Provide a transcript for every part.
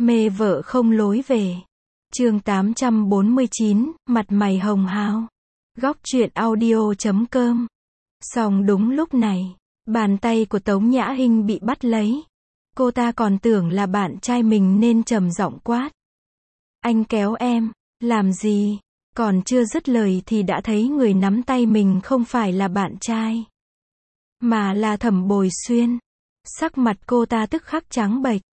Mê vợ không lối về. Chương 849, mặt mày hồng hào. Góc truyện audio.com. Song đúng lúc này, bàn tay của Tống Nhã Hinh bị bắt lấy. Cô ta còn tưởng là bạn trai mình nên trầm giọng quát. Anh kéo em, làm gì? Còn chưa dứt lời thì đã thấy người nắm tay mình không phải là bạn trai, mà là Thẩm Bồi Xuyên. Sắc mặt cô ta tức khắc trắng bệch.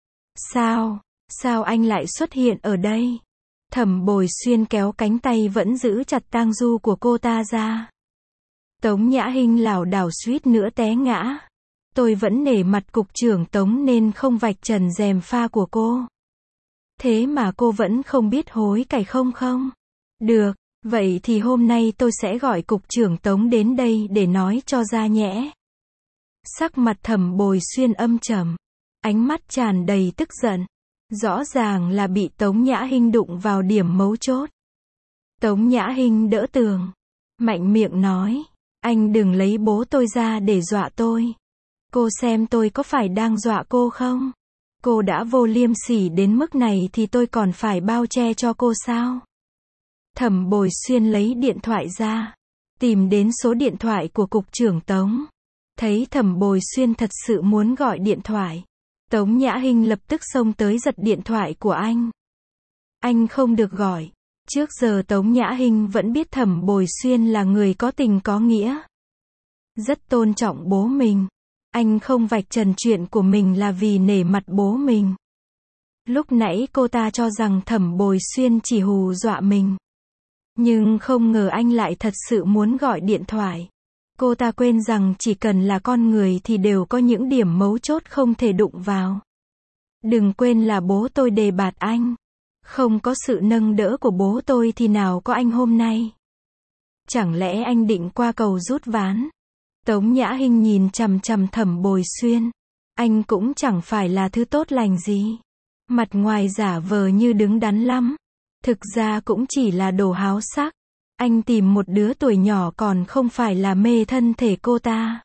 Sao anh lại xuất hiện ở đây? Thẩm Bồi Xuyên kéo cánh tay vẫn giữ chặt tang du của cô ta ra. Tống Nhã Hinh lảo đảo suýt nữa té ngã. Tôi vẫn nể mặt cục trưởng Tống nên không vạch trần gièm pha của cô. Thế mà cô vẫn không biết hối cải không? Được, vậy thì hôm nay tôi sẽ gọi cục trưởng Tống đến đây để nói cho ra nhẽ. Sắc mặt Thẩm Bồi Xuyên âm trầm, ánh mắt tràn đầy tức giận. Rõ ràng là bị Tống Nhã Hinh đụng vào điểm mấu chốt. Tống Nhã Hinh đỡ tường, mạnh miệng nói, anh đừng lấy bố tôi ra để dọa tôi. Cô xem tôi có phải đang dọa cô không? Cô đã vô liêm sỉ đến mức này thì tôi còn phải bao che cho cô sao? Thẩm Bồi Xuyên lấy điện thoại ra, tìm đến số điện thoại của cục trưởng Tống. Thấy Thẩm Bồi Xuyên thật sự muốn gọi điện thoại, Tống Nhã Hinh lập tức xông tới giật điện thoại của anh. Anh không được gọi. Trước giờ Tống Nhã Hinh vẫn biết Thẩm Bồi Xuyên là người có tình có nghĩa, rất tôn trọng bố mình. Anh không vạch trần chuyện của mình là vì nể mặt bố mình. Lúc nãy cô ta cho rằng Thẩm Bồi Xuyên chỉ hù dọa mình, nhưng không ngờ anh lại thật sự muốn gọi điện thoại. Cô ta quên rằng chỉ cần là con người thì đều có những điểm mấu chốt không thể đụng vào. Đừng quên là bố tôi đề bạt anh. Không có sự nâng đỡ của bố tôi thì nào có anh hôm nay. Chẳng lẽ anh định qua cầu rút ván? Tống Nhã Hinh nhìn chằm chằm Thẩm Bồi Xuyên. Anh cũng chẳng phải là thứ tốt lành gì. Mặt ngoài giả vờ như đứng đắn lắm, thực ra cũng chỉ là đồ háo sắc. Anh tìm một đứa tuổi nhỏ còn không phải là mê thân thể cô ta.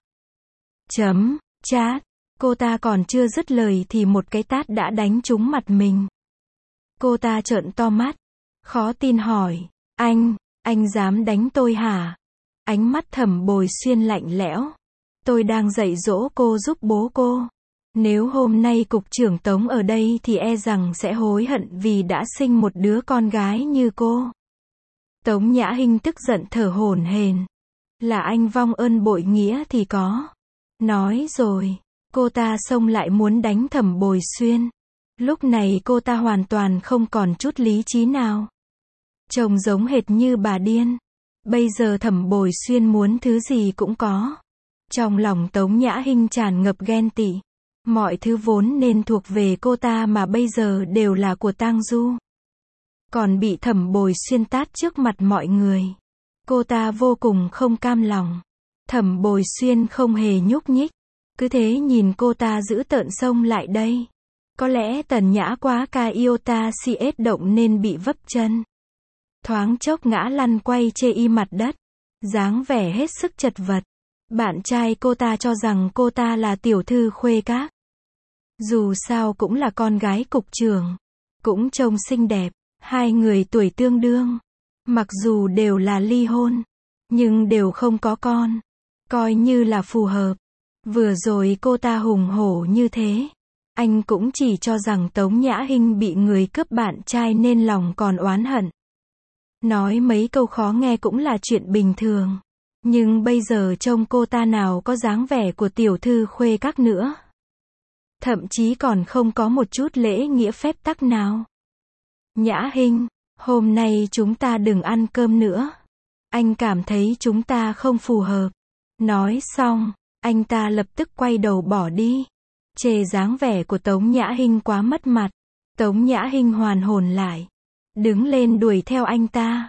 Chát. Cô ta còn chưa dứt lời thì một cái tát đã đánh trúng mặt mình. Cô ta trợn to mắt, khó tin hỏi, anh dám đánh tôi hả? Ánh mắt Thẩm Bồi Xuyên lạnh lẽo. Tôi đang dạy dỗ cô giúp bố cô. Nếu hôm nay cục trưởng Tống ở đây thì e rằng sẽ hối hận vì đã sinh một đứa con gái như cô. Tống Nhã Hinh tức giận thở hổn hển. Là anh vong ơn bội nghĩa thì có. Nói rồi, cô ta xông lại muốn đánh Thẩm Bồi Xuyên. Lúc này cô ta hoàn toàn không còn chút lý trí nào. Trông giống hệt như bà điên. Bây giờ Thẩm Bồi Xuyên muốn thứ gì cũng có. Trong lòng Tống Nhã Hinh tràn ngập ghen tị. Mọi thứ vốn nên thuộc về cô ta mà bây giờ đều là của tang du. Còn bị Thẩm Bồi Xuyên tát trước mặt mọi người. Cô ta vô cùng không cam lòng. Thẩm Bồi Xuyên không hề nhúc nhích. Cứ thế nhìn cô ta giữ tợn xông lại đây. Có lẽ Tần Nhã quá ca yêu ta si ết động nên bị vấp chân. Thoáng chốc ngã lăn quay chê y mặt đất. Dáng vẻ hết sức chật vật. Bạn trai cô ta cho rằng cô ta là tiểu thư khuê các. Dù sao cũng là con gái cục trưởng. Cũng trông xinh đẹp. Hai người tuổi tương đương. Mặc dù đều là ly hôn, nhưng đều không có con. Coi như là phù hợp. Vừa rồi cô ta hùng hổ như thế. Anh cũng chỉ cho rằng Tống Nhã Hinh bị người cướp bạn trai nên lòng còn oán hận. Nói mấy câu khó nghe cũng là chuyện bình thường. Nhưng bây giờ trông cô ta nào có dáng vẻ của tiểu thư khuê các nữa. Thậm chí còn không có một chút lễ nghĩa phép tắc nào. Nhã Hinh, hôm nay chúng ta đừng ăn cơm nữa. Anh cảm thấy chúng ta không phù hợp. Nói xong, anh ta lập tức quay đầu bỏ đi. Chê dáng vẻ của Tống Nhã Hinh quá mất mặt. Tống Nhã Hinh hoàn hồn lại. Đứng lên đuổi theo anh ta.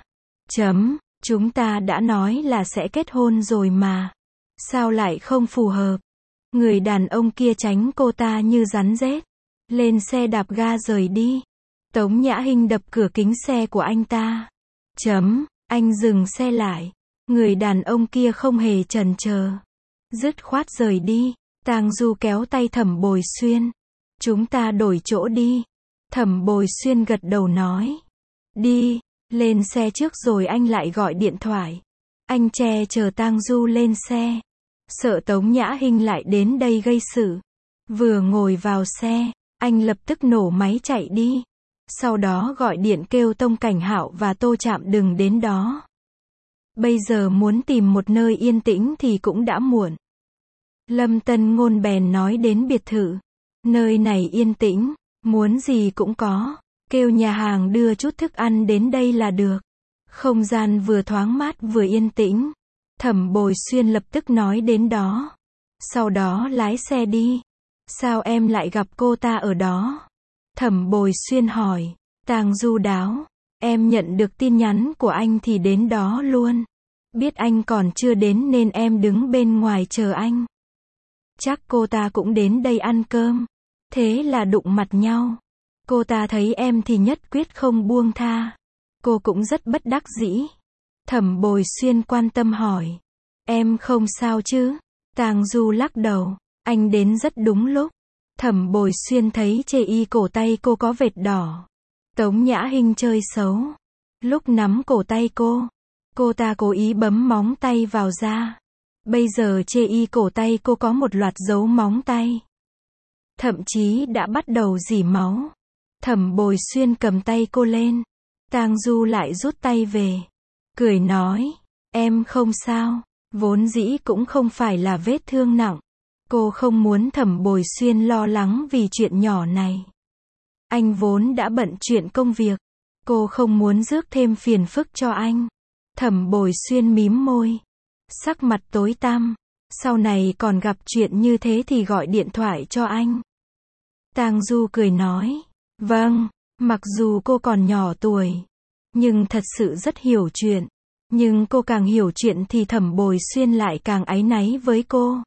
Chúng ta đã nói là sẽ kết hôn rồi mà. Sao lại không phù hợp? Người đàn ông kia tránh cô ta như rắn rết. Lên xe đạp ga rời đi. Tống Nhã Hinh đập cửa kính xe của anh ta. Anh dừng xe lại. Người đàn ông kia không hề chần chờ. Dứt khoát rời đi. Tang Du kéo tay Thẩm Bồi Xuyên. Chúng ta đổi chỗ đi. Thẩm Bồi Xuyên gật đầu nói. Đi, lên xe trước rồi anh lại gọi điện thoại. Anh che chờ Tang Du lên xe. Sợ Tống Nhã Hinh lại đến đây gây sự. Vừa ngồi vào xe, anh lập tức nổ máy chạy đi. Sau đó gọi điện kêu Tông Cảnh Hạo và Tô Trạm đừng đến đó. Bây giờ muốn tìm một nơi yên tĩnh thì cũng đã muộn. Lâm Tân Ngôn bèn nói đến biệt thự. Nơi này yên tĩnh, muốn gì cũng có. Kêu nhà hàng đưa chút thức ăn đến đây là được. Không gian vừa thoáng mát vừa yên tĩnh. Thẩm Bồi Xuyên lập tức nói đến đó. Sau đó lái xe đi. Sao em lại gặp cô ta ở đó? Thẩm Bồi Xuyên hỏi. Tang Du đáo. Em nhận được tin nhắn của anh thì đến đó luôn. Biết anh còn chưa đến nên em đứng bên ngoài chờ anh. Chắc cô ta cũng đến đây ăn cơm. Thế là đụng mặt nhau. Cô ta thấy em thì nhất quyết không buông tha. Cô cũng rất bất đắc dĩ. Thẩm Bồi Xuyên quan tâm hỏi. Em không sao chứ? Tang Du lắc đầu. Anh đến rất đúng lúc. Thẩm Bồi Xuyên thấy chê y cổ tay cô có vệt đỏ. Tống Nhã Hinh chơi xấu. Lúc nắm cổ tay cô ta cố ý bấm móng tay vào da. Bây giờ chê y cổ tay cô có một loạt dấu móng tay. Thậm chí đã bắt đầu rỉ máu. Thẩm Bồi Xuyên cầm tay cô lên. Tang Du lại rút tay về. Cười nói. Em không sao. Vốn dĩ cũng không phải là vết thương nặng. Cô không muốn Thẩm Bồi Xuyên lo lắng vì chuyện nhỏ này. Anh vốn đã bận chuyện công việc. Cô không muốn rước thêm phiền phức cho anh. Thẩm Bồi Xuyên mím môi. Sắc mặt tối tăm. Sau này còn gặp chuyện như thế thì gọi điện thoại cho anh. Tang Du cười nói. Vâng, mặc dù cô còn nhỏ tuổi. Nhưng thật sự rất hiểu chuyện. Nhưng cô càng hiểu chuyện thì Thẩm Bồi Xuyên lại càng áy náy với cô.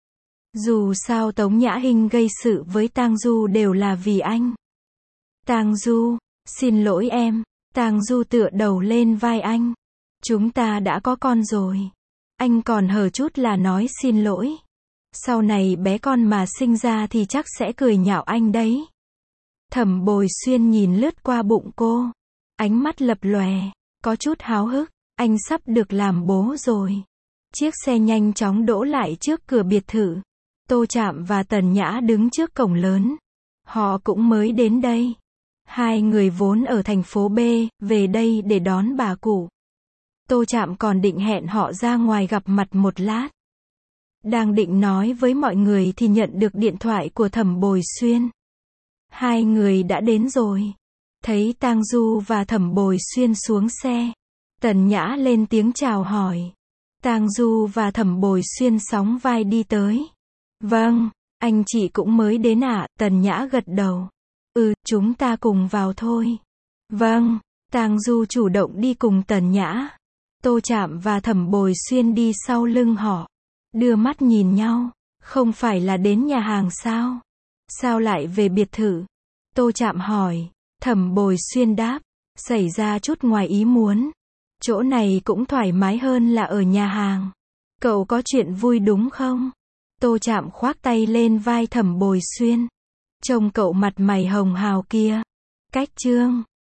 Dù sao Tống Nhã Hinh gây sự với Tang Du đều là vì anh. Tang Du, xin lỗi em. Tang Du tựa đầu lên vai anh. Chúng ta đã có con rồi. Anh còn hờ chút là nói xin lỗi. Sau này bé con mà sinh ra thì chắc sẽ cười nhạo anh đấy. Thẩm Bồi Xuyên nhìn lướt qua bụng cô. Ánh mắt lập lòe, có chút háo hức. Anh sắp được làm bố rồi. Chiếc xe nhanh chóng đỗ lại trước cửa biệt thự. Tô Trạm và Tần Nhã đứng trước cổng lớn. Họ cũng mới đến đây. Hai người vốn ở thành phố B, về đây để đón bà cụ. Tô Trạm còn định hẹn họ ra ngoài gặp mặt một lát. Đang định nói với mọi người thì nhận được điện thoại của Thẩm Bồi Xuyên. Hai người đã đến rồi. Thấy Tang Du và Thẩm Bồi Xuyên xuống xe. Tần Nhã lên tiếng chào hỏi. Tang Du và Thẩm Bồi Xuyên sóng vai đi tới. Vâng, anh chị cũng mới đến ạ. Tần Nhã gật đầu. Chúng ta cùng vào thôi. Vâng, Tang Du chủ động đi cùng Tần Nhã. Tô Trạm và Thẩm Bồi Xuyên đi sau lưng họ. Đưa mắt nhìn nhau. Không phải là đến nhà hàng sao? Sao lại về biệt thự? Tô Trạm hỏi. Thẩm Bồi Xuyên đáp. Xảy ra chút ngoài ý muốn. Chỗ này cũng thoải mái hơn là ở nhà hàng. Cậu có chuyện vui đúng không? Tô Trạm khoác tay lên vai Thẩm Bồi Xuyên. Trông cậu mặt mày hồng hào kia. Cách chương